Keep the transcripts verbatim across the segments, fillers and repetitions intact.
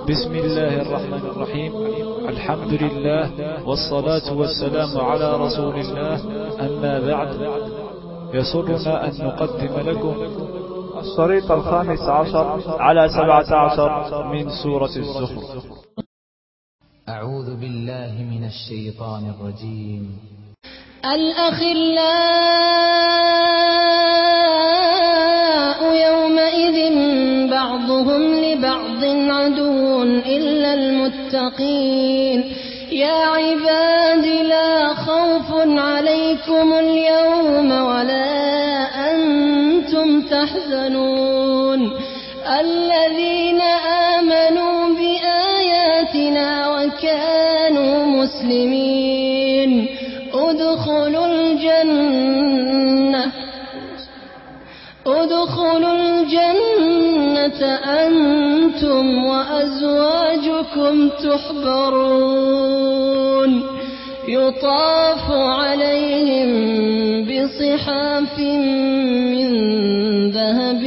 بسم الله الرحمن الرحيم. الحمد لله والصلاة والسلام على رسول الله. أما بعد، يسرنا أن نقدم لكم الشريط الخامس عشر على سبعة عشر من سورة الزخرف. أعوذ بالله من الشيطان الرجيم. الأخلاء يومئذ بعضهم لبعض عدو إلا المتقين. يا عباد لا خوف عليكم اليوم ولا أنتم تحزنون الذين آمنوا بآياتنا وكانوا مسلمين ادخلوا الجنة ادخلوا الجنة أنتم وأزواجكم تحبرون يطاف عليهم بصحاف من ذهب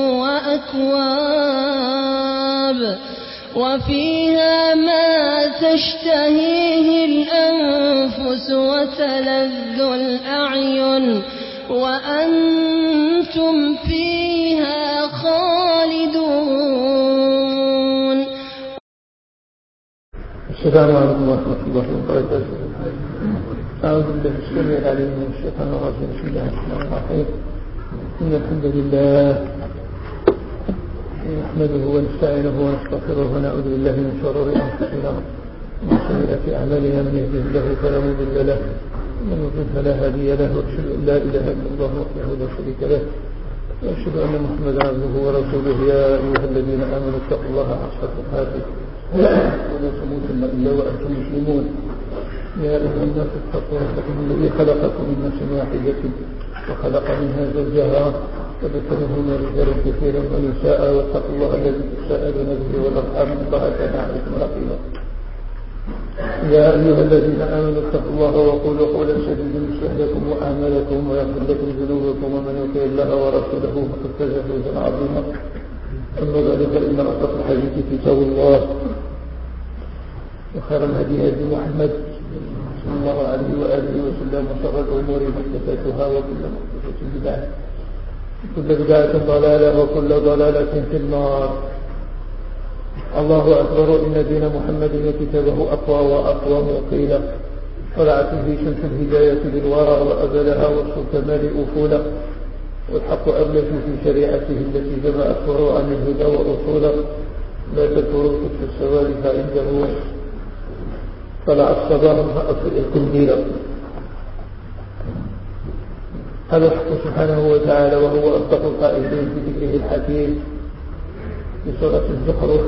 وأكواب وفيها ما تشتهيه الأنفس وتلذ الأعين وأنتم فيها خالدون. السلام عليكم ورحمة الله وبركاته. أعوذ بالله السميع العليم من الشيطان الرجيم. بسم الله الرحمن الرحيم. إن الحمد لله نحمده ونستعينه ونستغفره ونعوذ بالله من شرور أنفسنا ومن سيئات أعمالنا. من يهده الله فلا مضل له ومن يضلل فلا هادي له، وأشهد أن لا إله إلا الله وحده لا شريك له، وأشهد أن محمدا عبده ورسوله. يا أيها الذين آمنوا اتقوا الله حق تقاته ولا تموتن إلا وأنتم مسلمون. يا أيها الناس اتقوا ربكم الذي خلقكم من نفس واحدة وخلق منها زوجها وبث منهما رجالا كثيرا ونساء، واتقوا الله الذي تساءلون به والأرحام إن الله كان عليكم رقيبا. يا أيها الذين آمنوا اتقوا الله وقولوا قولا سديدا يصلح لكم أعمالكم ويغفر لكم ذنوبكم، ومن يطع الله ورسوله فقد فاز فوزا عظيما. أما بعد، فإن أصدق الحديث كتاب الله وخير الهدي هدي محمد صلى الله عليه وآله وسلم، وشر الأمور محدثاتها وكل محدثة بدعة وكل بدعة ضلالة وكل ضلالة في النار. الله أكبر. إن دين محمد وكتابه أقوى وأقوم وقيلا، طلعت به شمس الهداية للورى وأبلها وصف الكمال أفولا، والحق أبلج في شريعته التي جمع الفروع عن الهدى وأصولا. لا تفرق في السواد فعنده طلع الصباح فأطفئ القنديلا. هذا الحق سبحانه وتعالى وهو أصدق القائلين في ذكره الحكيم في سورة الزخرف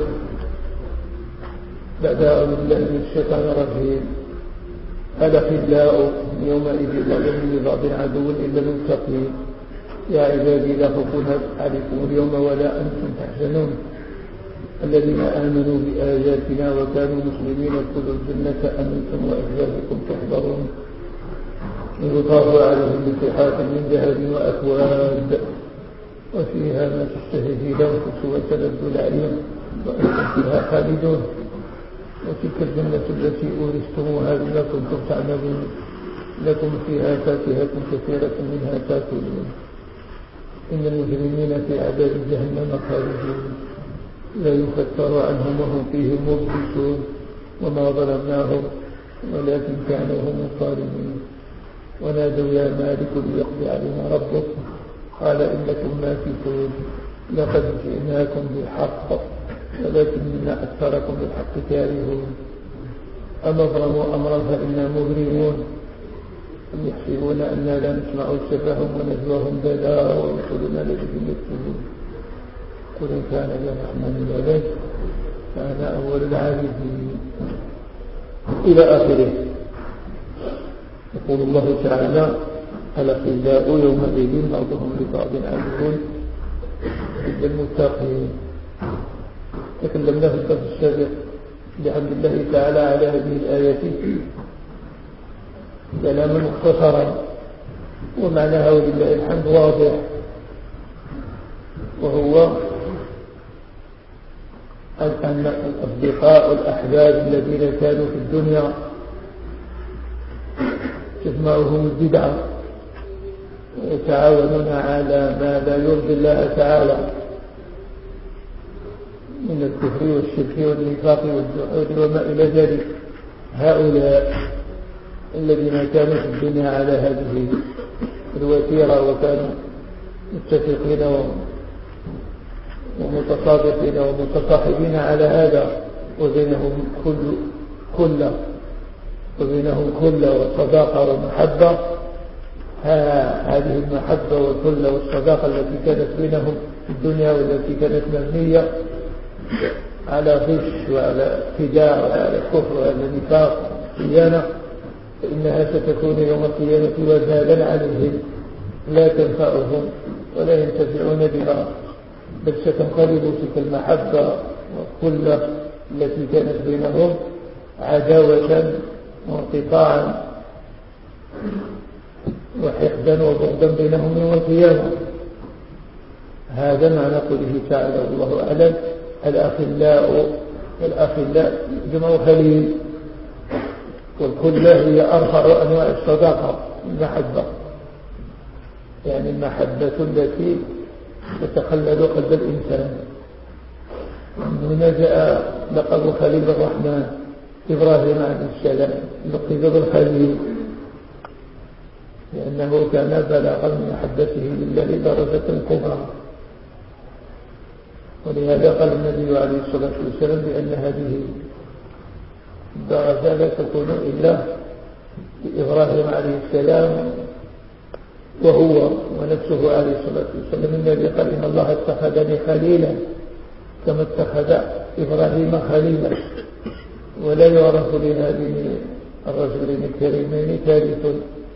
بعد أعوذ بالله من الشيطان الرجيم. الأخلاء يومئذ بعضهم لبعض عدو إلا المتقين. يا عبادي لا خوف عليكم اليوم ولا أنتم تحزنون الذين آمنوا بآياتنا وكانوا مسلمين ادخلوا الجنة أنتم وأزواجكم تحبرون يطاف عليهم بصحاف من ذهب وأكواب وفيها ما تشتهيه الأنفس وتلذ الأعين وأنتم فيها خالدون. وتلك الجنة التي أورثتموها بما كنتم تعملون لكم فيها فاكهة كثيرة منها تأكلون. إن المجرمين في عذاب جهنم خالدون لا يفتر عنهم وهم فيه مبلسون. وما ظلمناهم ولكن كانوا هم الظالمين. ونادوا يا مالك ليقضي علينا ربك قال إنكم ماكثون لقد جئناكم بالحق ولكن أكثركم بالحق كارهون. أما ظلموا أمرا فإنا مبرمون أم يحسبون أننا لا نسمع سرهم ونجواهم بلى ورسلنا لديهم يكتبون. قل إن كان للرحمن ولد فأنا أول العابدين إلى آخره. يقول الله تعالى الأخلاء يومئذ بعضهم لبعض عدو إلا المتقين. تكلمنا في الدرس السابق بحمد الله تعالى على هذه الآية كلاما مختصرا ومعناها ولله الحمد واضح، وهو أن الأصدقاء والأحباب الذين كانوا في الدنيا تجمعهم البدعة ويتعاونون على ما لا يرضي الله تعالى من الكفر والشرك والنفاق والجحود وما إلى ذلك. هؤلاء الذين كانوا في الدنيا على هذه الوتيرة وكانوا متفقين ومتصادقين ومتصاحبين على هذا وبينهم كل كل وبينهم كل والصداقة والمحبة، هذه المحبة والكل والصداقة التي كانت بينهم في الدنيا والتي كانت مبنية على غش وعلى خداع وعلى كفر وعلى نفاق خيانة، فإنها ستكون يوم القيامة وبالا عليهم لا تنفعهم ولا ينتفعون بها، بل ستنقلب تلك المحبة والكل التي كانت بينهم عداوة وانقطاعا وحقدا وبغضا بينهم يوم القيامة. هذا معنى قوله تعالى والله أعلم الأخلاء والأخلاء جمع خليل، والكل هي أرفع أنواع الصداقة المحبة، يعني المحبة التي تتخلل قلب الإنسان. هنا جاء لقب خليل الرحمن إبراهيم عليه السلام لقب بالخليل لأنه كان بلغ من محبته لله درجة كبرى، ولهذا قال النبي عليه الصلاة والسلام بأن هذه الدرجة لا تكون إلا بإبراهيم عليه السلام وهو ونفسه عليه الصلاة والسلام. النبي قال إن الله اتخذني خليلا كما اتخذ إبراهيم خليلا، ولا يعرف لهذين الرجلين الكريمين ثالث،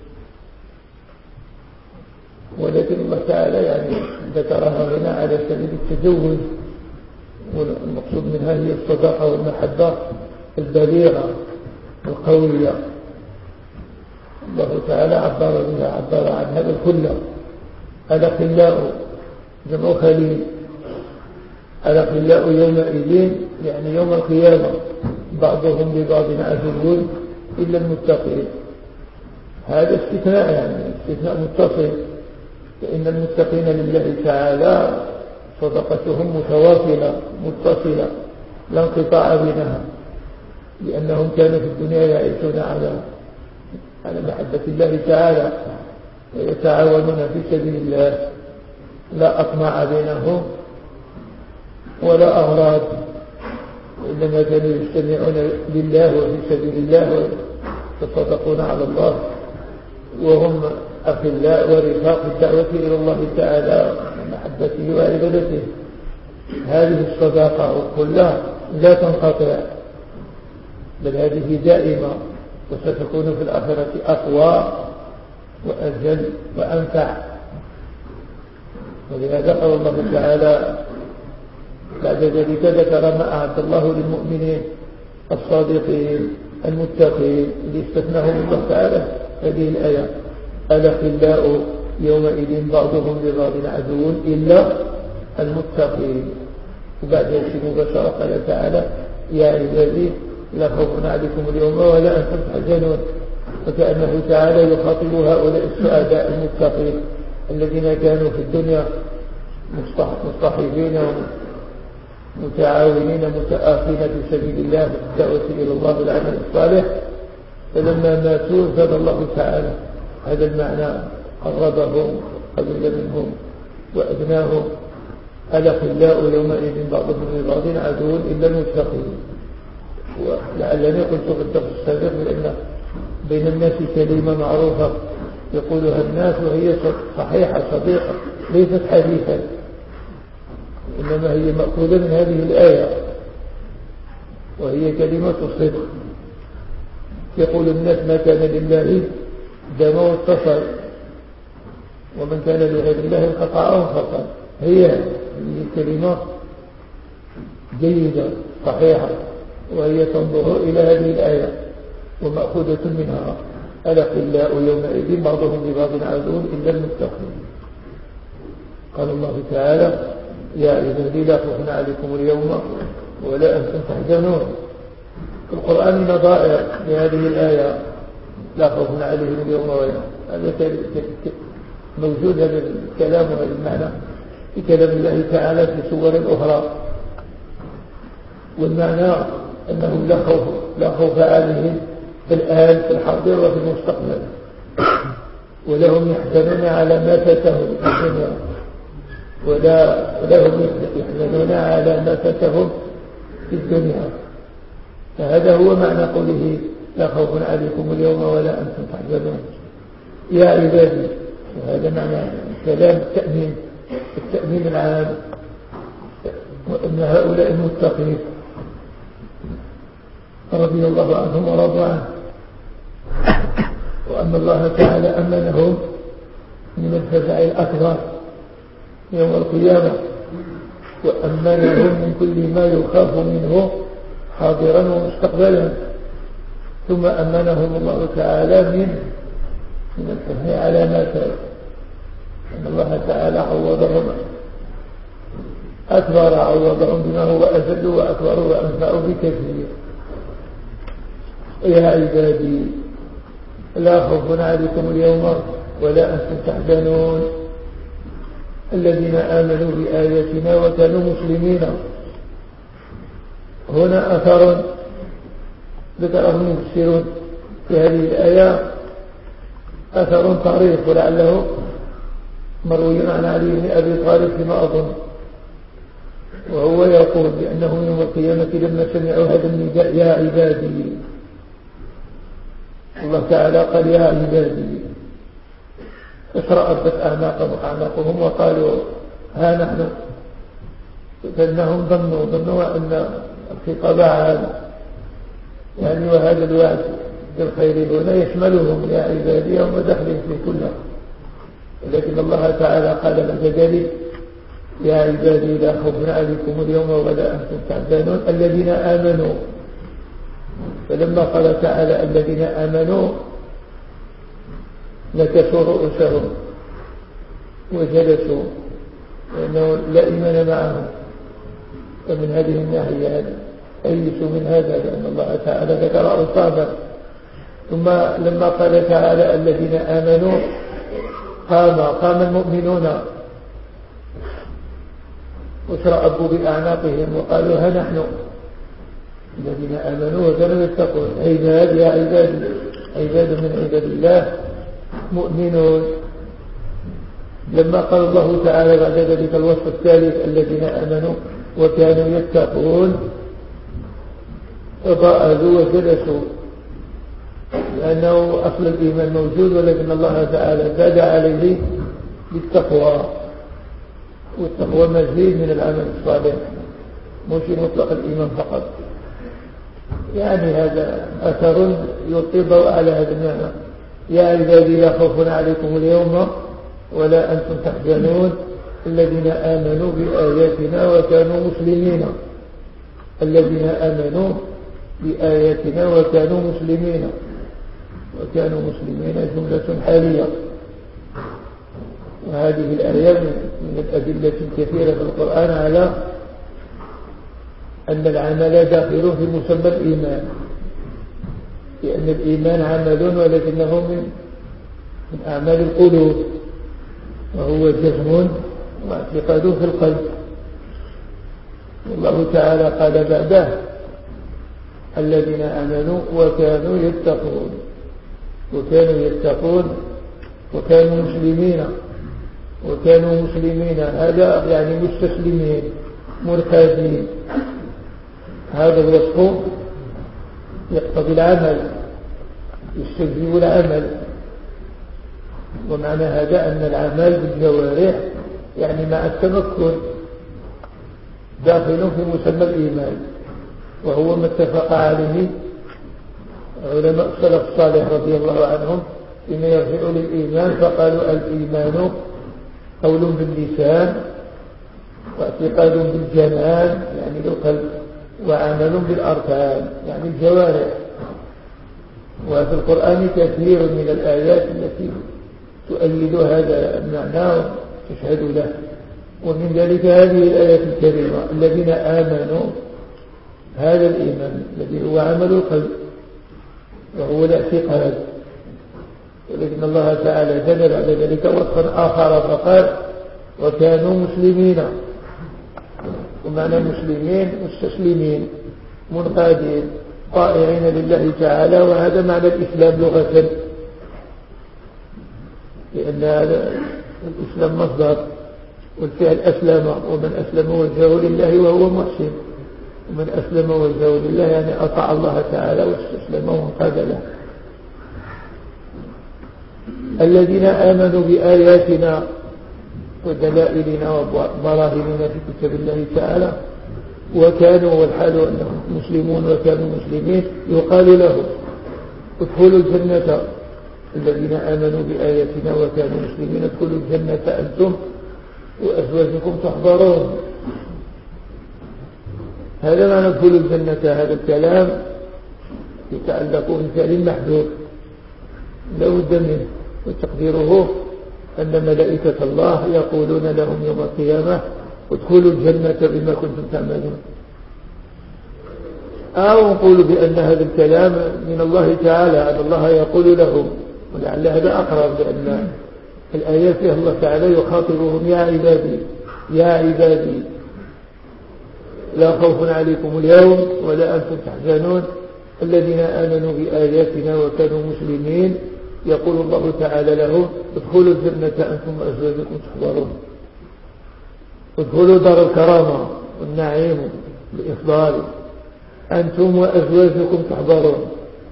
ولكن الله تعالى يعني ذكرها هنا على سبيل التزوج، والمقصود منها هي الصداقة والمحبة البليغة القوية. الله تعالى عبر بها عبر عن هذا الكل الأخلاء جمع خليل، الأخلاء يومئذ يعني يوم القيامة بعضهم لبعض عدو إلا المتقين. هذا استثناء يعني استثناء متصل، فإن المتقين لله تعالى صدقتهم متواصلة متصلة لا انقطاع بينها، لأنهم كانوا في الدنيا يعيشون على على محبة الله تعالى ويتعاونون في سبيل الله، لا أطمع بينهم ولا أغراض، وإنما كانوا يجتمعون لله وفي سبيل الله ويتصدقون على الله، وهم أخلاء ورفاق الدعوة إلى الله تعالى ومحبته وعبادته. هذه الصداقة كلها لا تنقطع، بل هذه دائمة، وستكون في الآخرة أقوى وأجل وأنفع. ولهذا قال الله تعالى بعد ذلك ذكر ما أعد الله للمؤمنين الصادقين المتقين اللي استثناهم الله تعالى هذه الآية الأخلاء يومئذ بعضهم لبعض عدو إلا المتقين. وبعد ذلك مباشرة قال تعالى يا عبادي لا خوف عليكم اليوم ولا أنتم تحزنون، وكأنه تعالى يخاطب هؤلاء السعداء المتقين الذين كانوا في الدنيا مصطحبين متعاونين متآخين في سبيل الله بالدعوة إلى الله بالعمل الصالح، فلما ماتوا زاد الله تعالى هذا المعنى قربهم قبل منهم وأدناهم. الأخلاء يومئذ بعضهم لبعض عدو إلا المتقين. ولعلني قلت في الدرس السابق بأن بين الناس كلمة معروفة يقولها الناس وهي صحيحة صديقة ليست حديثا، إنما هي مأخوذة من هذه الآية، وهي كلمة الصدق. يقول الناس ما كان لله دام واتصل، ومن كان لغير الله انقطع وانفصل. هي كلمة جيدة صحيحة، وهي تنظر إلى هذه الآية ومأخوذة منها الأخلاء يومئذ بعضهم لبعض عدو إلا المتقين. قال الله تعالى يا عبادي لا خوف عليكم اليوم ولا أنتم تحزنون. في القرآن نظائر لهذه الآية لا خوف عليهم اليوم ولا. هذا موجود هذا الكلام وهذا المعنى في كلام الله تعالى في سور أخرى، والمعنى أنه لا خوف لا خوف عليهم في الآن في الحاضر وفي المستقبل، ولهم يحزنون على ما فاتهم في الدنيا، ولا ولهم يحزنون على ما فاتهم في الدنيا. فهذا هو معنى قوله لا خوف عليكم اليوم ولا أنتم تحزنون يا عبادي. وهذا معنى كلام التأمين التأمين العام، وأن هؤلاء المتقين رضي الله عنهم ورضوا عنه، وأن الله تعالى أمنهم من الفزع الأكبر يوم القيامة، وأمنهم من كل ما يخاف منه حاضرا ومستقبلا، ثم أمنهم الله تعالى من من الفزع على ما فات، أن الله تعالى عوضهم أكبر عوضهم بما هو أجل وأكبر وأنفع بكثير. يا عبادي لا خوف عليكم اليوم ولا أنتم تحزنون الذين آمنوا بآياتنا وكانوا مسلمين. هنا أثر ذكره المفسرون في هذه الآية، أثر طريف ولعله مروي عن علي بن أبي طالب فيما أظن، وهو يقول بأنه يوم القيامة لما سمعوا هذا النداء يا عبادي، الله تعالى قال يا عبادي، فترأبت أعناقهم أعناقهم وقالوا ها نحن، فإنهم ظنوا ظنوا أن الخطاب عام يعني، وهذا الوعد بالخير هنا يشملهم يا عبادي هم دخلهم في كله، ولكن الله تعالى قال بعد ذلك يا عبادي لا خوف عليكم اليوم ولا أنتم تحزنون الذين آمنوا. فلما قال تعالى الذين آمنوا نكسوا رؤوسهم وجلسوا لأنه لا إيمان معهم، فمن هذه الناحية أيسوا من هذا لأن الله تعالى ذكر أوصافا. ثم لما قال تعالى الذين آمنوا قام قام المؤمنون وترأبوا بأعناقهم وقالوا ها نحن الذين آمنوا وكانوا يتقون عباد يا عباد عباد من عباد الله مؤمنون. لما قال الله تعالى بعد ذلك الوصف الثالث الذين آمنوا وكانوا يتقون فضاءلوا وجلسوا، لأنه أصل الإيمان موجود، ولكن الله تعالى زاد عليه بالتقوى، والتقوى مزيد من العمل الصالح مش مطلق الإيمان فقط. يعني هذا أثر يلقي الضوء على هذا المعنى يا عبادي لا خوف عليكم اليوم ولا أنتم تحزنون الذين آمنوا بآياتنا وكانوا مسلمين. الذين آمنوا بآياتنا وكانوا مسلمين، وكانوا مسلمين جملة حالية. وهذه الآية من الأدلة الكثيرة في القرآن على أن العمل داخل في مسمى الإيمان، لأن الإيمان عمل ولكنه من من أعمال القلوب، وهو جزم واعتقاد في القلب. والله تعالى قال بعده الذين آمنوا وكانوا يتقون وكانوا يتقون وكانوا مسلمين وكانوا مسلمين، هذا يعني مستسلمين مرتادين. هذا الوصف يقتضي العمل يستجيب العمل، ومعنى هذا أن العمل بالجوارح يعني مع التمكن داخل في مسمى الإيمان، وهو ما اتفق عليه علماء السلف الصالح رضي الله عنهم فيما يرجع للإيمان، فقالوا الإيمان قول باللسان واعتقاد بالجنان يعني القلب، وعمل بالأركان يعني الجوارح. وفي القرآن كثير من الآيات التي تؤيد هذا المعنى وتشهد له، ومن ذلك هذه الآية الكريمة الذين آمنوا هذا الإيمان الذي هو عمل القلب وهو الاعتقاد. ولكن الله تعالى جلل على ذلك وصفا آخر فقال وكانوا مسلمين. ومعنى مسلمين مستسلمين منقادين طائعين لله تعالى، وهذا معنى الإسلام لغة، لأن الإسلام مصدر والفعل أسلم، ومن أسلم وجهه لله وهو محسن، ومن أسلم وجهه لله يعني أطاع الله تعالى واستسلم وانقاد له. الذين آمنوا بآياتنا ودلائلنا وبراهيننا في كتاب الله تعالى وكانوا والحال أنهم مسلمون وكانوا مسلمين يقال لهم ادخلوا الجنة. الذين آمنوا بآياتنا وكانوا مسلمين ادخلوا الجنة أنتم وأزواجكم تحضرون. هذا معنى ادخلوا الجنة. هذا الكلام يتعلق بفعل محدود لا بد منه، وتقديره أن ملائكة الله يقولون لهم يوم القيامة ادخلوا الجنة بما كنتم تعملون. أو نقول بأن هذا الكلام من الله تعالى، أن الله يقول لهم، ولعل هذا أقرب، لأن الآيات فيها الله تعالى يخاطبهم يا عبادي يا عبادي لا خوف عليكم اليوم ولا أنتم تحزنون الذين آمنوا بآياتنا وكانوا مسلمين. يقول الله تعالى لهم ادخلوا الجنة أنتم وأزواجكم تحضرون. ادخلوا دار الكرامة والنعيم بالإفضال أنتم وأزواجكم تحضرون.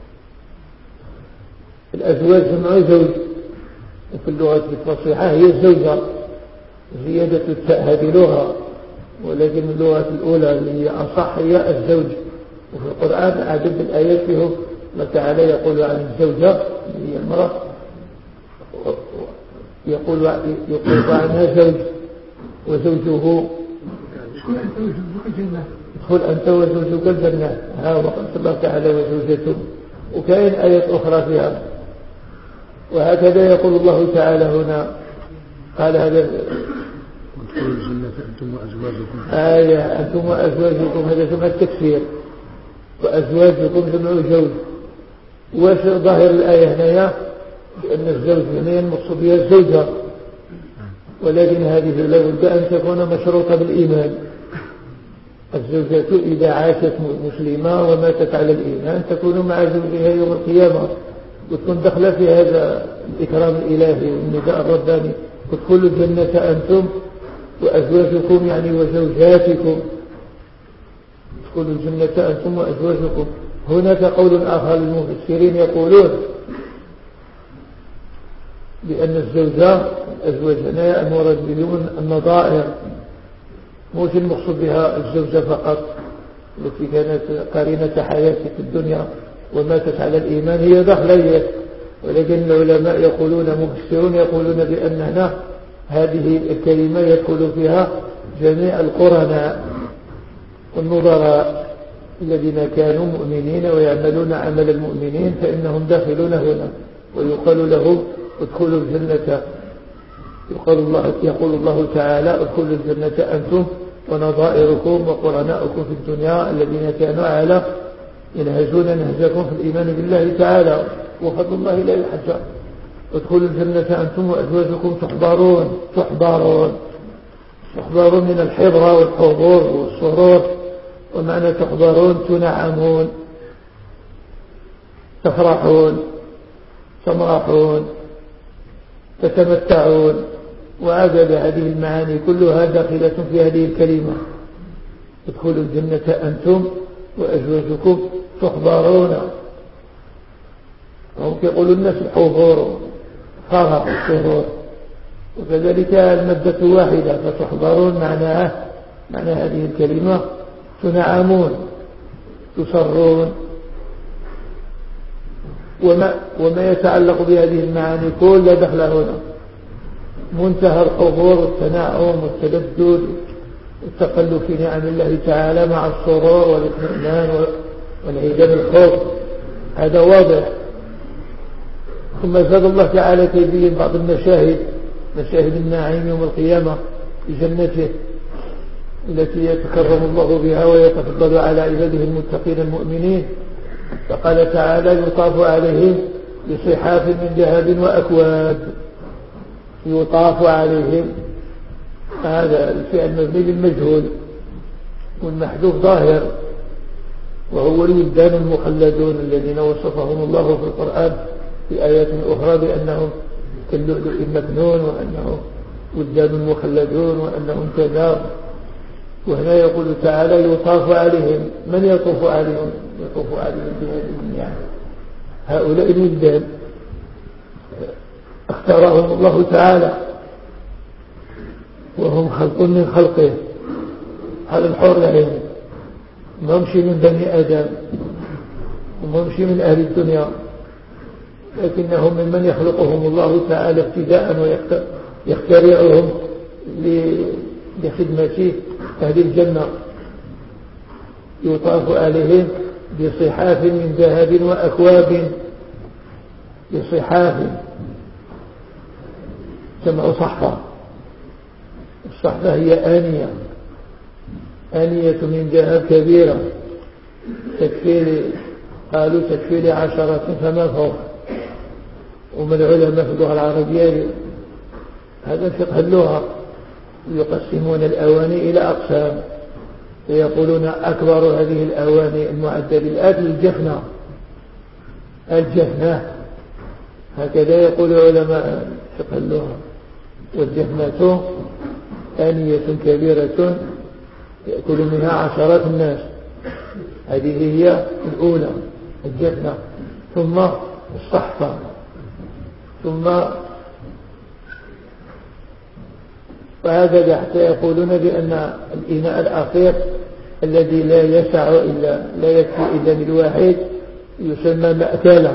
الأزواج جمع زوج، وفي اللغة الفصيحة هي الزوجة، زيادة التاء هذه لغة، ولكن اللغة الأولى اللي هي أصح هي الزوج. وفي القرآن عدد الآيات فيه الله تعالى يقول عن الزوجة اللي هي المرأة، يقول يقول عنها زوج وزوجه ادخل أنت وزوجك الجنة. ها وقال الله تعالى وزوجته، وكاين آيات أخرى فيها. وهكذا يقول الله تعالى هنا قال هذا ادخلوا الجنة أنتم وأزواجكم. آية أنتم وأزواجكم هذا جمع التكسير، وأزواجكم جمع زوج. واش ظاهر الآية هنا بأن الزوج هنا المقصود بها الزوجة، ولكن هذه لابد أن تكون مشروطة بالإيمان. الزوجة إذا عاشت مسلمة وماتت على الإيمان تكون مع زوجها يوم القيامة، وتكون دخل في هذا الإكرام الإلهي والنداء الرباني ادخلوا الجنة أنتم وأزواجكم يعني وزوجاتكم. ادخلوا الجنة أنتم وأزواجكم. هناك قول آخر للمفسرين يقولون بأن الزوجة الأزواج هنا المراد بهم النظائر، مش المقصود بها الزوجة فقط التي كانت قرينة حياتك في الدنيا وماتت على الإيمان هي دخلية. ولكن العلماء يقولون مفسرون يقولون بأن هنا هذه الكلمة يدخل فيها جميع القرناء والنظراء الذين كانوا مؤمنين ويعملون عمل المؤمنين فإنهم داخلون هنا. ويقال لهم ادخلوا الجنة. يقول الله, يقول الله تعالى ادخلوا الجنة أنتم ونظائركم وقرناؤكم في الدنيا الذين كانوا على ينهجون نهجكم في الإيمان بالله تعالى وفضل الله لا يحجى. ادخلوا الجنة أنتم وأزواجكم تحضرون. تحضرون تحضرون من الحضرة والحضور والسرور، ومعنى تحضرون تنعمون تفرحون تمرحون تتمتعون. وعدد هذه المعاني كلها داخلة في هذه الكلمة ادخلوا الجنة أنتم وأزواجكم تحضرون. هم يقولوا الناس الحضور فرح السرور، وكذلك المادة واحدة فتحضرون معناها معنى هذه الكلمة تنعمون تسرون. وما, وما يتعلق بهذه المعاني كل دخل هنا منتهى الحضور والتنعم والتلذذ والتقلب في نعم الله تعالى مع السرور والاطمئنان والعيدان الخوف. هذا واضح. ثم زاد الله تعالى تبين بعض المشاهد مشاهد النعيم يوم القيامة في جنته التي يتكرم الله بها ويتفضل على عباده المتقين المؤمنين. فقال تعالى يطاف عليهم بصحاف من ذهب وأكواب. يطاف عليهم هذا الفعل مبني للمجهول والمحذوف ظاهر، وهو الولدان المخلدون الذين وصفهم الله في القرآن في آيات أخرى بأنهم كاللؤلؤ المكنون وأنهم ولدان مخلدون وأنهم كذا. وهنا يقول تعالى يطاف عليهم. من يطوف عليهم؟ يطوف عليهم بهذه النعم. هؤلاء الولدان اختارهم الله تعالى وهم خلق من خلقه على الحر العين، ما همش من بني آدم وما همش من أهل الدنيا، لكنهم ممن يخلقهم الله تعالى ابتداء ويخترعهم لخدمة أهل الجنة. يطاف عليهم بصحاف من ذهب وأكواب. بصحاف جمع صحفة. الصحفة هي آنية آنية من ذهب كبيرة تكفي، قالوا تكفي لعشرة فما فوق. ومن العلماء في اللغة العربية هذا فقه اللغة يقسمون الأواني إلى أقسام، فيقولون أكبر هذه الأواني المعدة للأكل الجفنة. الجفنة هكذا يقول علماء فقه اللغة. والجفنة آنية كبيرة يأكل منها عشرات الناس. هذه هي الأولى الجفنة، ثم الصحفة، ثم وهكذا حتى يقولون بأن الإناء الأخير الذي لا يسع إلا لا يكفي إلا للواحد يسمى مأكلة.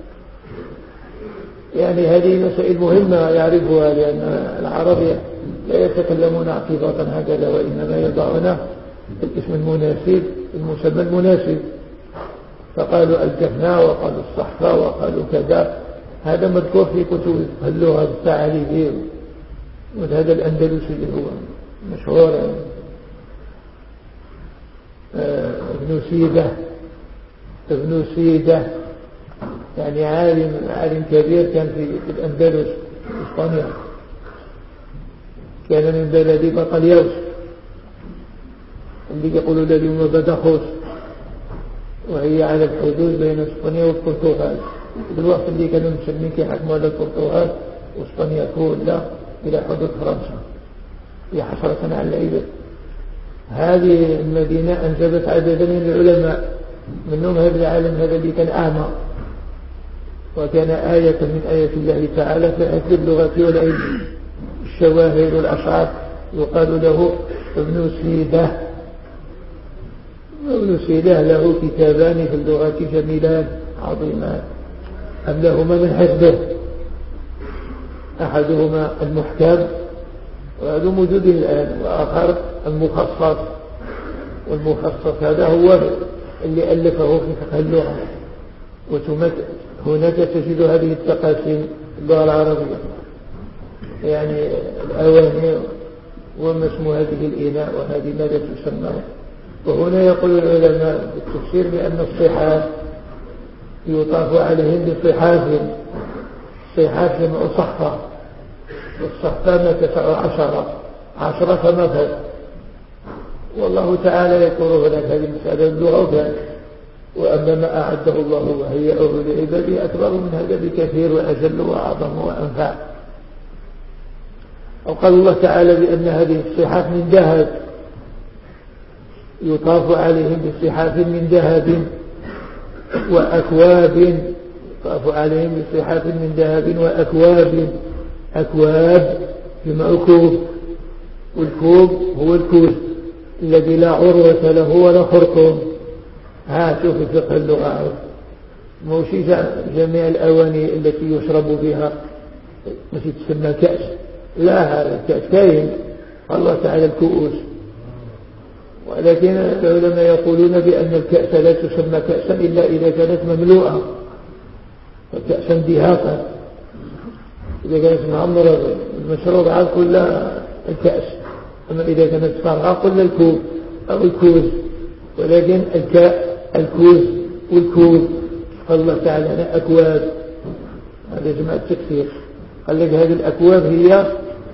يعني هذه مسائل مهمة يعرفها، لأن العرب لا يتكلمون اعتباطا هكذا، وإنما يضعون الاسم المناسب المسمى المناسب. فقالوا الجفنة وقالوا الصحفة وقالوا كذا. هذا مذكور في كتب اللغة التعريفية، وهذا الأندلسي اللي هو مشهور ابن سيدة ابن سيدة يعني عالم عالم كبير كان في الأندلس في إسبانيا. كان من بلد بطليوس اللي يقولوا له اليوم بدخوس، وهي على الحدود بين إسبانيا والبرتغال. في الوقت اللي كانوا مسلمين كيحكموا على البرتغال وإسبانيا كلها إلى حدود فرنسا. هي حصلت على العباد. هذه المدينة أنجبت عددا من العلماء، منهم هذا العالم هذا اللي كان أعمى، وكان آية من آية الله تعالى في حفظ اللغة والعلم الشواهد والأشعار. يقال له ابن سيدة. ابن سيدة له كتابان في اللغة جميلان عظيمان أملهما من حفظه. أحدهما المحكم وهذا موجود الآن، وآخر المخصص. والمخصص هذا هو اللي ألفه في فقه اللغة. وهناك تجد هذه التقاسيم اللغة العربية، يعني الأواني وما اسم هذه الإناء وهذه ماذا تسمى. وهنا يقول العلماء بالتفسير بأن الصحاف يطاف عليهم بصحاف. صحاف جمع صحفة، والصحفة ما تسع عشرة عشرة فما فات. والله تعالى يقول هناك هذه المسألة اللغة، وأما ما أعده الله وهيئه لعباده أكبر من هذا بكثير وأجل وأعظم وأنفع. أو قال الله تعالى بأن هذه الصحاف من ذهب. يطاف عليهم بصحاف من ذهب وأكواب. يطاف عليهم بصحاف من ذهب وأكواب. أكواب جمع كوب، والكوب هو الكوز الذي لا عروة له ولا خرطوم. ها شوف فقه اللغة، موشي جميع الأواني التي يشرب بها التي تسمى كأس. لا، هذا كأس كاين الله تعالى الكؤوس. ولكن العلماء يقولون بأن الكأس لا تسمى كأسا إلا إذا كانت مملوءة، فكأسا دهاقا. إذا كانت معمرة المشروب عاد كلها الكأس. أما إذا كانت صغرى قلنا الكوب أو الكوز، ولكن الكاء الكوز والكوز قال الله تعالى هنا أكواب، هذا جمع التكسير. قال لك هذه الأكواب هي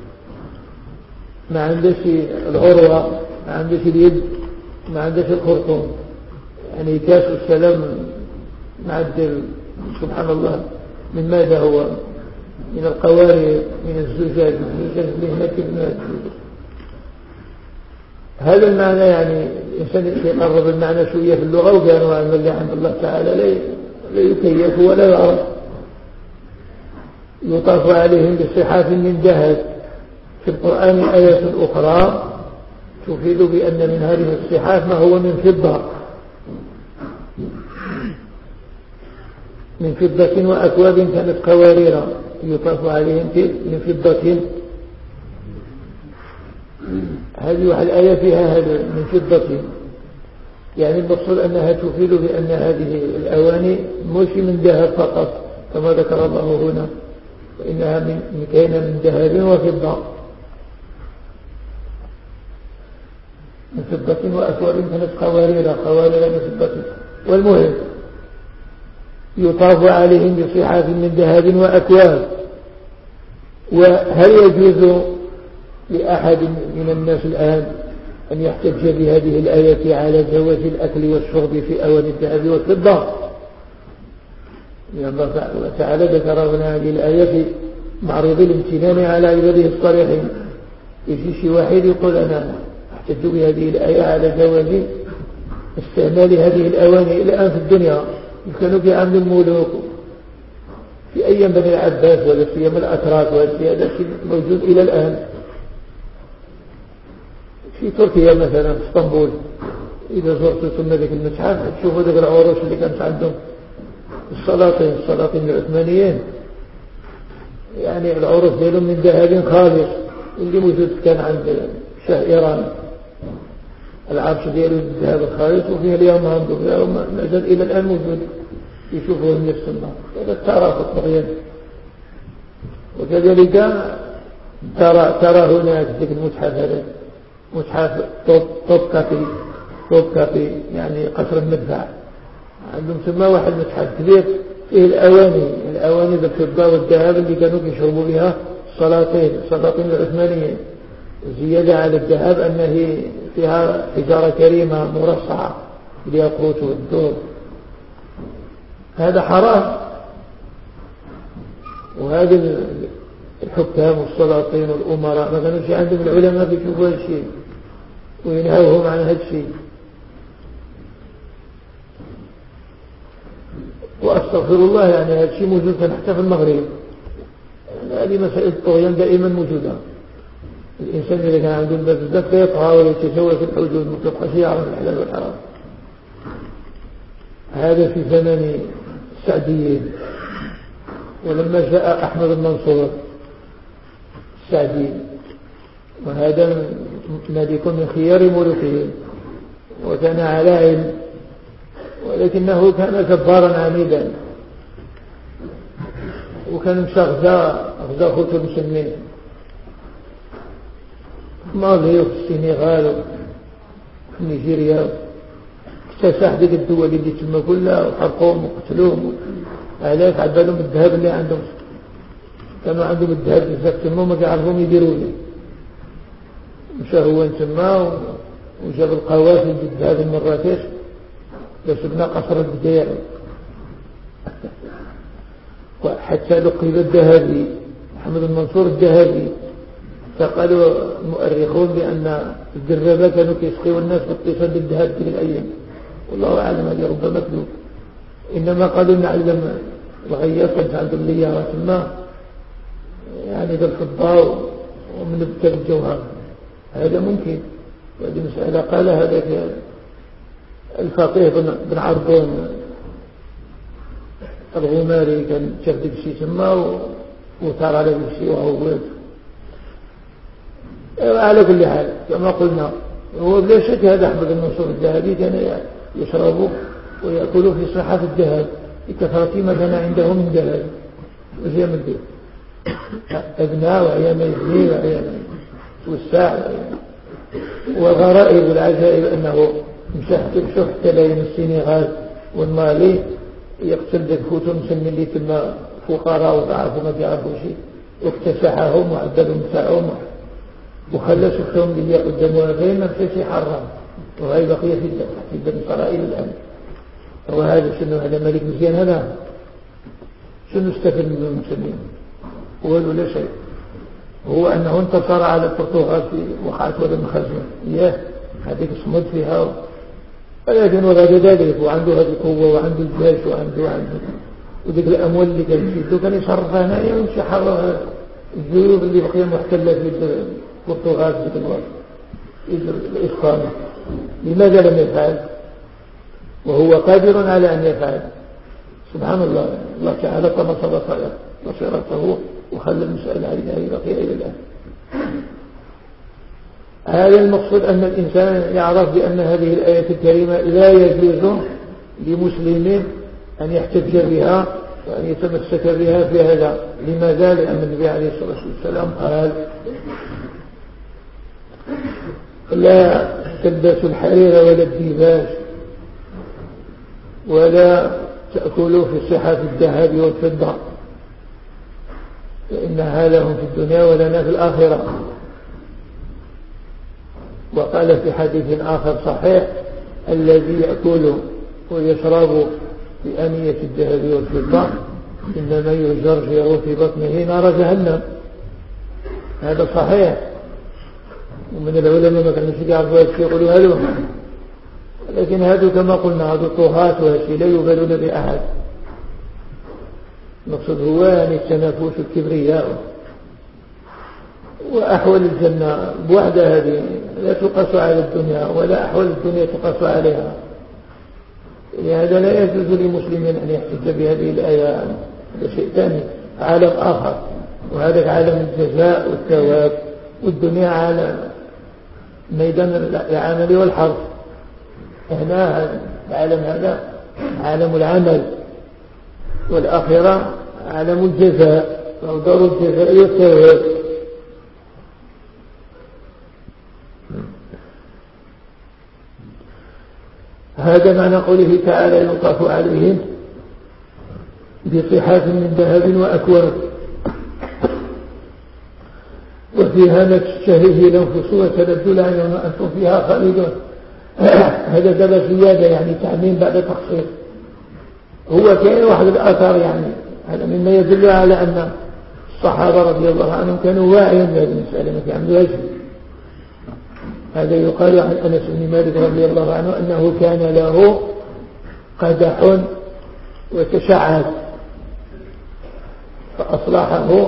ما عندش العروة، ما عندش اليد، ما عندش الخرطوم، يعني كاس السلام معدل سبحان الله. من ماذا هو؟ من القوارير، من الزجاج، الزجاج اللي هنا كلمات. هذا المعنى يعني الإنسان يقرب المعنى شوية في اللغة، وكانوا أن اللي عند الله تعالى لا يكيف ولا يعرف. يطاف عليهم بصحاف من ذهب. في القرآن آيات أخرى تفيد بأن من هذه الصحاف ما هو من فضة، من فضة وأكواب كانت قوارير يطاف عليهم من فضة. هذه واحد الآية فيها هذا من فضة، يعني المقصود أنها تفيد بأن هذه الأواني مش من ذهب فقط كما ذكر الله هنا، وإنها من كان من ذهب وفضة، من فضة وأكواب كانت قوارير قوارير من فضة. والمهم يطاف عليهم بصحاف من ذهب وأكواب. وهل يجوز لأحد من الناس الآن أن يحتج بهذه الآية على جواز الأكل والشرب في أواني الذهب والفضة؟ لأن الله تعالى ذكر هنا هذه الآية معرض الامتنان على عباده الصالحين. يجي شي واحد يقول أنا أحتج بهذه الآية على جواز استعمال هذه الأواني الآن في الدنيا. كانوا في عهد الملوك في أيام بني العباس ولا في أيام الأتراك، وهذا الشيء موجود إلى الآن. في تركيا مثلا في اسطنبول إذا زرت ثم ذلك المتحف تشوفوا ذلك العروش اللي كانت عندهم السلاطين السلاطين العثمانيين، يعني العروش ديالهم من ذهب خالص اللي موجود كان عند شاه إيران، العرش ديالو الذهب الخالص، وفيه اليوم عندهم ما زال إلى الآن موجود يشوفوه من السنة. هذا التراث الطغيان. وكذلك ترى ترى هناك ذلك المتحف هذا متحف توب كابي توب كابي يعني قصر المدفع، عندهم سماه واحد متحف كبير فيه الأواني الأواني بالفضة والذهب اللي كانوا يشربوا بها السلاطين السلاطين العثمانيين، زيادة على الذهب أنه فيها حجارة كريمة مرصعة بالياقوت والدور. هذا حرام. وهذه الحكام والسلاطين والأمراء ما كانوش عندهم العلماء بيشوفوا هذا الشيء وينهوهم عن هذا الشيء. وأستغفر الله، يعني هذا الشيء موجود حتى في المغرب. هذه مسائل الطغيان دائما موجودة. الإنسان إذا كان عنده الباب بالذات فيطغى ويتسوى في الحدود ما تبقاش يعرف الحلال والحرام. هذا في زمن السعديين، ولما جاء أحمد المنصور السعدي، وهذا ملك من خيار ملوكهم وكان على علم، ولكنه كان جبارا عنيدا، وكان مشى غزا غزا خوتو المسلمين مالي وفي السنغال وفي نيجيريا، اكتسح ذيك الدول اللي تما كلها وحرقوهم وقتلوهم. آلاف عبالهم الذهب اللي عندهم، كانوا عندهم الذهب بزاف تما ما يعرفون يديروا له. مشى هو تما وجاب القوافل بالذهب من مراكش باش بنى قصر البديع، وحتى لقب الذهبي محمد المنصور الذهبي. فقالوا المؤرخون بأن الدرابة كانوا كيسقيوا الناس باتصال بالذهب تلك الأيام، والله أعلم هذه ربما مكذوب. إنما قالوا نعلم الغياث كانت عندهم ليارة ما يعني بالفضة ومن ابتل الجوهر، هذا ممكن. وهذه مسألة قال هذا الفقيه بن عرضون الغماري كان شاف ديك الشيء تما وثار على ديك الشيء وهو ولد. على كل حال كما قلنا هو بلا شك هذا أحمد المنصور الذهبي كان يشرب ويأكل في صحة الذهب لكثرة ما كان عنده من ذهب وزي ما الدين أبناء وأيام يزني وأيام توسع والغرائب والعجائب أنه مشى حتى بين السنغال والمالي يقتل ذلك فوتو مسمي اللي تما فقراء وضعفوا ما تعرفوا شيء واكتسحهم وعدلهم تاعهم وخلى شفتهم اللي قداموا غير ما مشى يحرم وهي بقية في في بني إسرائيل الآن. وهذا شنو هذا ملك مزيان هذا شنو استفد من المسلمين؟ هو ولا شيء، هو أنه انتصر على البرتغال في وقعت ولا مخزن إياه هذيك صمد فيها، ولكن وغير ذلك وعنده هذه القوة وعنده الجيش وعنده وعنده وذيك الأموال اللي كان يشدو كان يصرفها هنايا ويمشي يحرر الجيوب اللي بقي محتلة في البرتغال في ذيك الوقت الإسباني. لماذا لم يفعل وهو قادر على أن يفعل؟ سبحان الله، الله تعالى طمس بصيرته وخلى المسألة هذه بقية إلى الآن. هذا المقصود أن الإنسان يعرف بأن هذه الآية الكريمة لا يجوز لمسلم أن يحتج بها وأن يتمسك بها في هذا. لماذا؟ لأن النبي عليه الصلاة والسلام قال لا تلبسوا الحرير ولا الديباج ولا تأكلوا في صحف الذهب والفضة فإنها لهم في الدنيا ولنا في الآخرة. وقال في حديث آخر صحيح الذي يأكل ويشرب في آنية الذهب والفضة إنما يجرجر في بطنه نار جهنم. هذا صحيح، ومن العلماء ما كانوا يعرفوا هذا الشيء يقولوا هلو، لكن هذا كما قلنا هذا طغاة وهذا لا يبالون بأحد. المقصود هو يعني التنافس الكبرياء وأحوال الجنة بوحدة هذه لا تقاس على الدنيا ولا أحوال الدنيا تقاس عليها. لهذا لا يجوز لمسلم أن يحتج بهذه الآية. هذا شيء ثاني، عالم آخر، وهذا عالم الجزاء والثواب، والدنيا عالم ميدان العمل والحرف. هنا العالم هذا عالم العمل، والآخرة عالم الجزاء أو دار الجزاء والثواب. هذا معنى قوله تعالى يطاف عليهم بصحاف من ذهب وأكواب وفيها ما تشتهيه الأنفس وتلذ الأعين وأنتم فيها خالدون. هذا دل زيادة يعني تعميم بعد تخصيص. هو كان واحد الآثار يعني هذا مما يدل على أن الصحابة رضي الله عنهم كانوا واعيين بهذه المسألة ما يعملوهاش. هذا يقال عن أنس بن مالك رضي الله عنه أنه كان له قدح وتشعب فأصلحه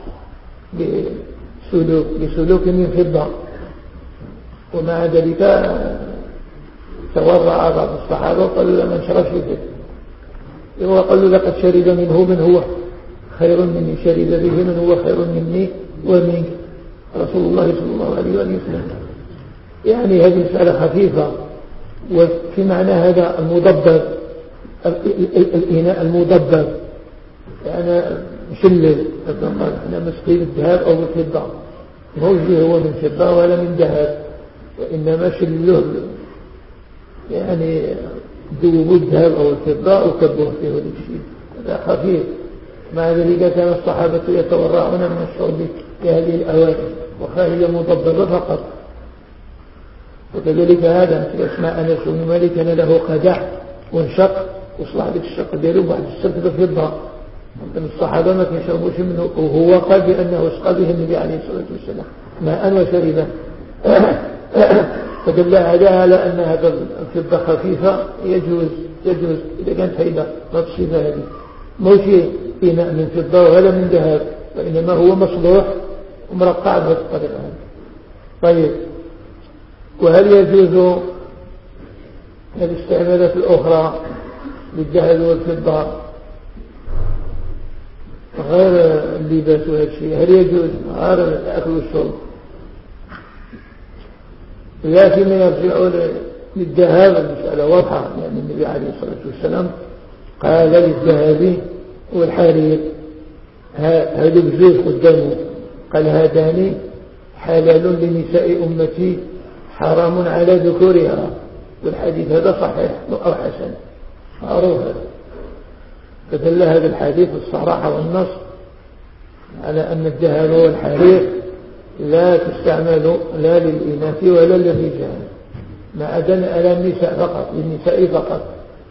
بسلوك, بسلوك من فضة، ومع ذلك تورع بعض الصحابة وقالوا لا من شرب فيه، وقالوا لقد شرب منه من هو خير مني، شرب به من هو خير مني ومنك رسول الله صلى الله عليه وسلم. يعني هذه مسألة خفيفة. وفي معنى هذا المدبر الإناء المدبر يعني مشلل، احنا مسقين الذهب أو الفضة، موجه هو من فضة ولا من ذهب، وإنما شله يعني ذوبوا الذهب أو الفضة وكبوه فيه هذا الشيء. هذا خفيف. مع ذلك كان الصحابة يتورعون من الشرب في هذه الأواني وهي مدبرة فقط. وكذلك هذا اسماء أنس بن مالك كان له قدح وانشق وصلح ذلك الشق دياله واحد السلك بالفضة. من الصحابة ما كيشربوش منه، وهو قال بأنه اسقى به النبي عليه الصلاة والسلام ماء وشربا. فدل هذا على أن هذا الفضة خفيفة يجوز يجوز إذا كانت هيبة ما تصيب هذه موشي إناء من فضة ولا من ذهب، وإنما هو مصلوح ومرقع بهذه الطريقة. طيب، وهل يجوز الاستعمالات الأخرى للذهب والفضة غير اللباس والشيء؟ هل يجوز غير الأكل والشرب؟ لكن يرجعون للذهب المسألة واضحة، يعني النبي عليه الصلاة والسلام قال للذهب والحرير هذا بجوز قدامه، قال هذان حلال لنساء أمتي حرام على ذكورها، والحديث هذا صحيح أو حسن معروف. فدل هذا الحديث الصراحة والنص على أن الذهب والحرير لا تستعمل لا للإناث ولا للرجال، ما عدا على النساء فقط، للنساء فقط.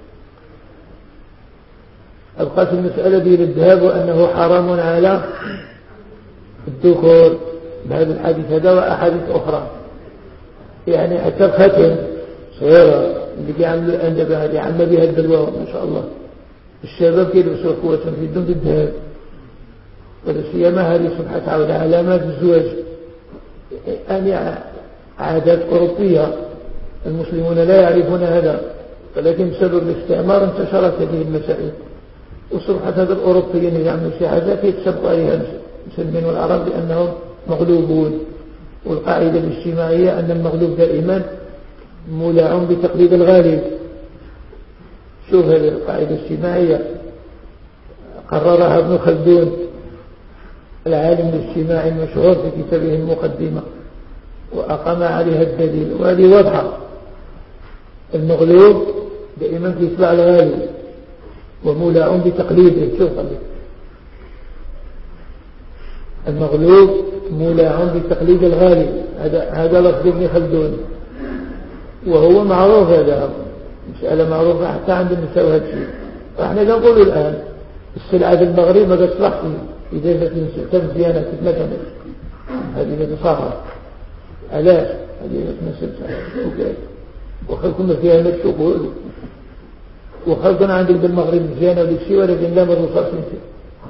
أبقت المسألة بين الذهب وأنه حرام على الذكور بهذا الحديث هذا وأحاديث أخرى. يعني حتى الختم صغيرة اللي يعملوا الأندبة هذه عم بها الدلوة ما شاء الله، الشباب يلبسوا قوة في الدم بالذهب، ولا سيما هذه سبحانه وتعالى علامات الزواج، يعني عادات أوروبية المسلمون لا يعرفون هذا، ولكن بسبب الاستعمار انتشرت هذه المسائل. وسبحانه هذا الأوروبيين يعملوا شي حاجات يتسبقوا عليها المسلمين والعرب لأنهم مغلوبون. والقاعدة الاجتماعية أن المغلوب دائما مولع بتقليد الغالب. شوف هذه القاعدة الاجتماعية قررها ابن خلدون العالم الاجتماعي المشهور في كتابه المقدمة، وأقام عليها الدليل، وهذه واضحة. المغلوب دائما يتبع الغالب ومولع بتقليده. شوف المغلوب مولع بتقليد الغالب، هذا هذا لفظ ابن خلدون، وهو معروف. هذا مسألة معروفة حتى عند النساء هذا الشيء. فاحنا نقول الآن السلعة في المغرب ما تصلح إذا جت من زيانة في المكان هذه نتصاغر علاش هذه نتمثل وخلقنا فيها نتشوفوا وخلقنا عندك بالمغرب زيانة ولكشي، ولكن لا مرصاص نسي.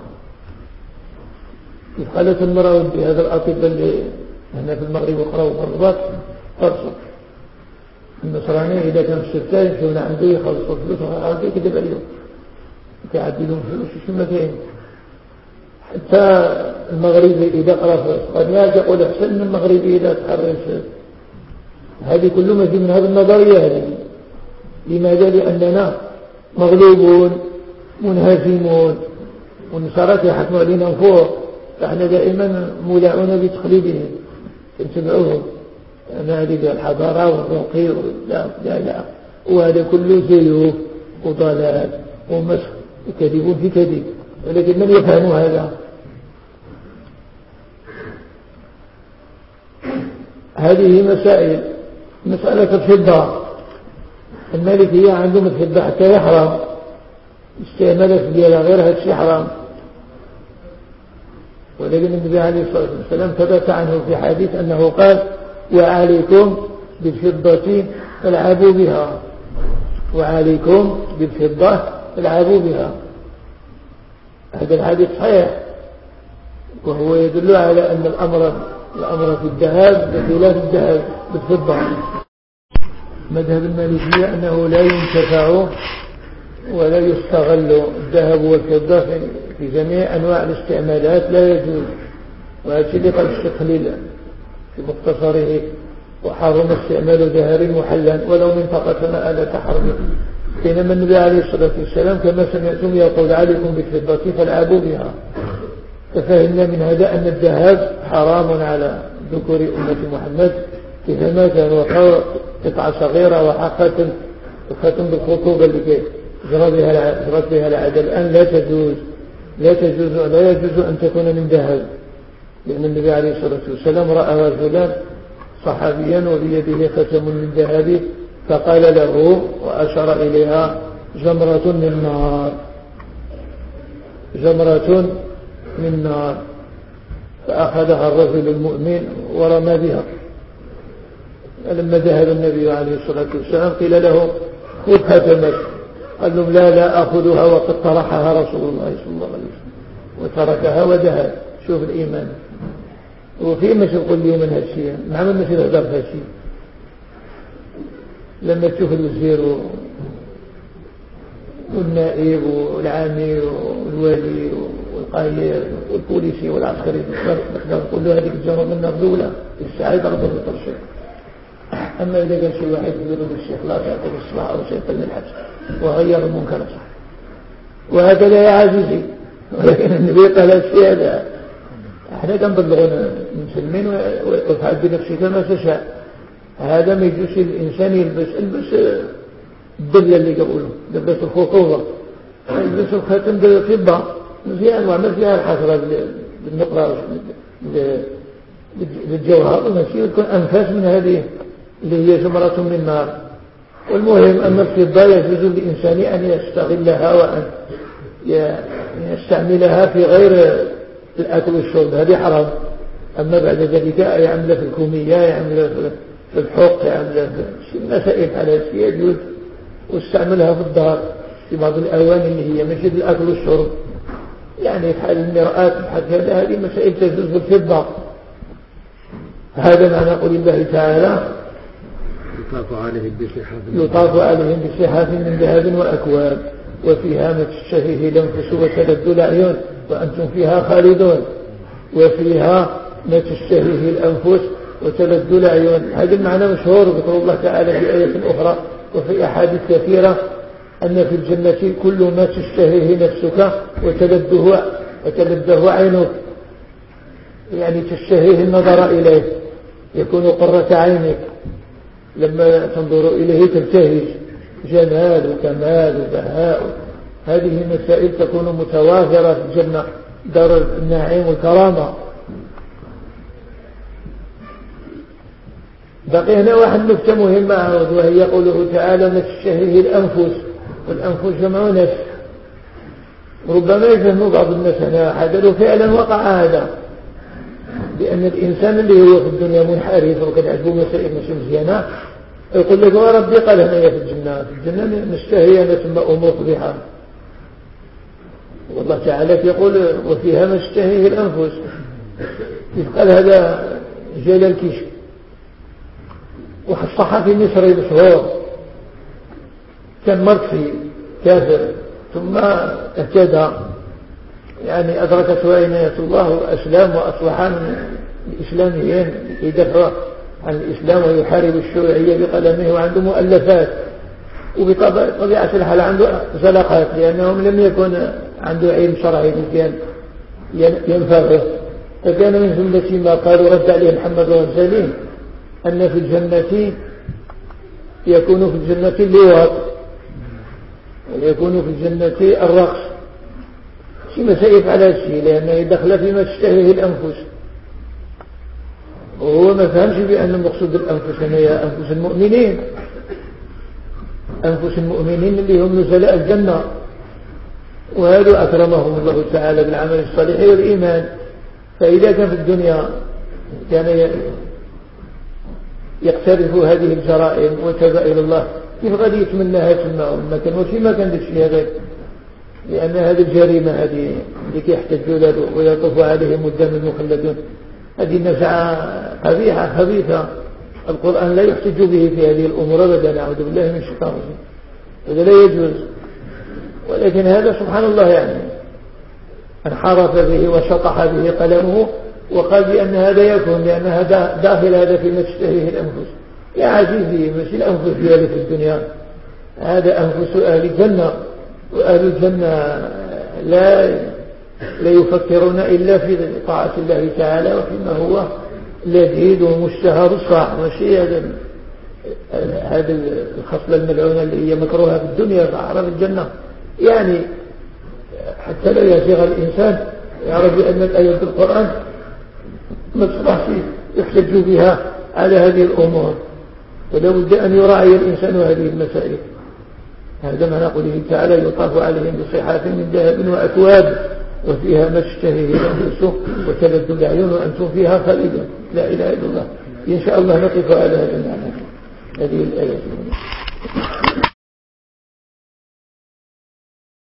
إذ قالت المرأة بهذا الأطباء اللي هنا في المغرب وقرأوا في الرباط فرصة النصراني إذا كان في الشركة يمشون عنده يخلصوا الفلوس وغير يكذب عليهم يعدلون فلوس شو ما كاين. حتى المغربي إذا قرأ في إسبانيا يقول أحسن من المغربي إذا تحرش. هذه كله ما في من هذه النظرية هذه. لماذا؟ لأننا مغلوبون منهزمون والنصارى يحكموا علينا فوق، فاحنا دائما مولعون بتقليدهم نتبعوهم. أنا هذه الحضارة والرقي لا لا لا وهذا كله زيوف وضلال ومسخ وكذب في كذب، ولكن من يفهم هذا؟ هذه مسائل. مسألة الفضة المالكية عندهم الفضة حتى يحرم استعمالها في ديالها غير هذا الشيء حرام، ولكن النبي عليه الصلاة والسلام ثبت عنه في حديث أنه قال وعليكم بالفضة فالعبوا بها، وعليكم بالفضة فالعبوا بها. هذا الحديث صحيح، وهو يدل على أن الأمر الأمر في الذهب بخلاف الذهب بالفضة. مذهب المالكية أنه لا ينتفع ولا يستغل الذهب والفضة في جميع أنواع الاستعمالات، لا يجوز. وهذا اللي قال الشيخ خليل في مختصره وحرم استعمال ذهب محلا ولو من فقط ما آلة حرب. بينما النبي عليه الصلاة والسلام كما سمعتم يقول عليكم بالفضة فالعبوا بها. ففهمنا من هذا أن الذهب حرام على ذكور أمة محمد إذا ما كان وقع قطعة صغيرة وحقة وختم بالخطوبة اللي جرى بها العادة الآن لا تجوز لا تجوز لا يجوز أن تكون من ذهب، لأن النبي عليه الصلاة والسلام رأى رجلا صحابيا وبيده ختم من ذهب فقال له وأشار إليها جمرة من نار جمرة من نار، فأخذها الرجل المؤمن ورمى بها. لما ذهب النبي عليه الصلاة والسلام قيل له خذ ختمك، قال لهم لا لا أخذها وقد طرحها رسول الله صلى الله عليه وسلم وتركها وذهب. شوف الإيمان. وفي مش يقول لي من هالشيء مع من مش يهدر هالشيء. لما تشوف الوزير والنائب والعامل والوالي والقاير والبوليسي والعسكري تقول له هذه الجرة من الدولة السعيد ربط الترشيح. أما إذا كان شيء واحد يقول الشيخ لا تعطي الصلاة أو شيء من الحج وغير المنكر صح، وهكذا يا عزيزي. ولكن النبي قال الشيء هذا احنا كنبلغون المسلمين وتعد بنفسك ما تشاء. هذا ما يجوش الإنسان يلبس البس الدبلة اللي يقولوا دبلة الخطوبة، يلبس الخاتم بالفضة مزيان وعمل فيها الحسرة بالنقرة بالجوهر وماشي يكون أنفاس من هذه اللي هي جمرة من نار. والمهم أن الفضة يجوز للإنسان أن يستغلها وأن يستعملها في غير الأكل والشرب، هذه حرام. أما بعد ذلك يعمل في الكومية، يعمل في الحق، يعمل في مسائل على الشيء يجوز، واستعملها في الدار في بعض الأواني اللي هي ماشي الأكل والشرب، يعني في حال المرآة في حال هذا، هذه مسائل تجوز بالفضة. هذا معنى قول الله تعالى يطاف عليهم بصحاف يطاف عليهم بصحاف من ذهب وأكواب وفيها ما تشتهيه الأنفس وتلذ الأعين وأنتم فيها خالدون. وفيها ما تشتهيه الأنفس وتلذ الأعين، هذا المعنى مشهور ذكر الله تعالى في آية أخرى وفي أحاديث كثيرة أن في الجنة كل ما تشتهيه نفسك وتلذه وتلذه عينك، يعني تشتهيه النظر إليه، يكون قرة عينك لما تنظر إليه تبتهج، جمال وكمال وبهاء. هذه مسائل تكون متوافرة في الجنة، دار النعيم والكرامة. بقي هنا واحد نكتة مهمة وهي قوله تعالى ما تشتهيه الأنفس، والأنفس جمع نفس. ربما يفهم بعض الناس هنا هذا لو فعلا وقع هذا، لأن الإنسان اللي هو في الدنيا منحرف وقد عجبه مسائل مش مزيانة يقول لك وربي قال هنا في الجنة في الجنة نشتهي أن تسمى أمور قبيحة. والله تعالى يقول وفيها ما تشتهيه الأنفس، قال هذا جلال كيش. واحد صحفي مصري مشهور كان مركزي كافر ثم اهتدى، يعني أدركته عناية الله وأسلام وأصبح من الإسلاميين يدافع عن الإسلام ويحارب الشيوعية بقلمه، وعنده مؤلفات، وبطبيعة الحال عنده زلقات لأنهم لم يكن عنده علم شرعي كان ينفعه. فكان من جملة ما قالوا رد عليه محمد الغزالي أن في الجنة يكون في الجنة اللواط ويكون في الجنة الرقص، شيء مسائف على الشيء لأنه دخل فيما تشتهيه الأنفس، وهو ما فهمش بأن المقصود الأنفس هي أنفس المؤمنين، أنفس المؤمنين اللي هم نزلاء الجنة، وهذا أكرمهم الله تعالى بالعمل الصالح والإيمان. فإذا كان في الدنيا كان يقترف هذه الجرائم وتاب إلى الله، كيف غادي يتمناها تما وما كان وشي ما كان داكشي هذا، لأن هذه الجريمة هذه اللي كيحتجوا له ويطوف عليهم الدم المخلدون، هذه نزعة قبيحة خبيثة. القرآن لا يحتج به في هذه الأمور أبدا، نعوذ بالله من الشيطان الرجيم، هذا لا يجوز. ولكن هذا سبحان الله يعني انحرف به وشطح به قلمه وقال بأن هذا يكون، لأن هذا داخل هذا فيما تشتهيه الأنفس. يا عزيزي مش الأنفس ديالك في الدنيا، هذا أنفس أهل الجنة، وأهل الجنة لا لا يفكرون إلا في طاعة الله تعالى وفيما هو لذيذ ومشتهى بالصاع، ماشي هذا هذا الخصلة الملعونة اللي هي مكروهة في الدنيا فعرف الجنة. يعني حتى لا يزيغ الإنسان يعرف بأن الآيات في القرآن ما تصبح يحتج بها على هذه الأمور، ولا بد أن يراعي الإنسان هذه المسائل. هذا ما نقوله تعالى يطاف عليهم بصحاف من ذهب وأكواب وفيها ما تشتهيه الأنفس وتلذ الأعين وأنتم فيها خالدون. لا إله إلا الله. إن شاء الله نقف على هذا المعنى هذه الآيات.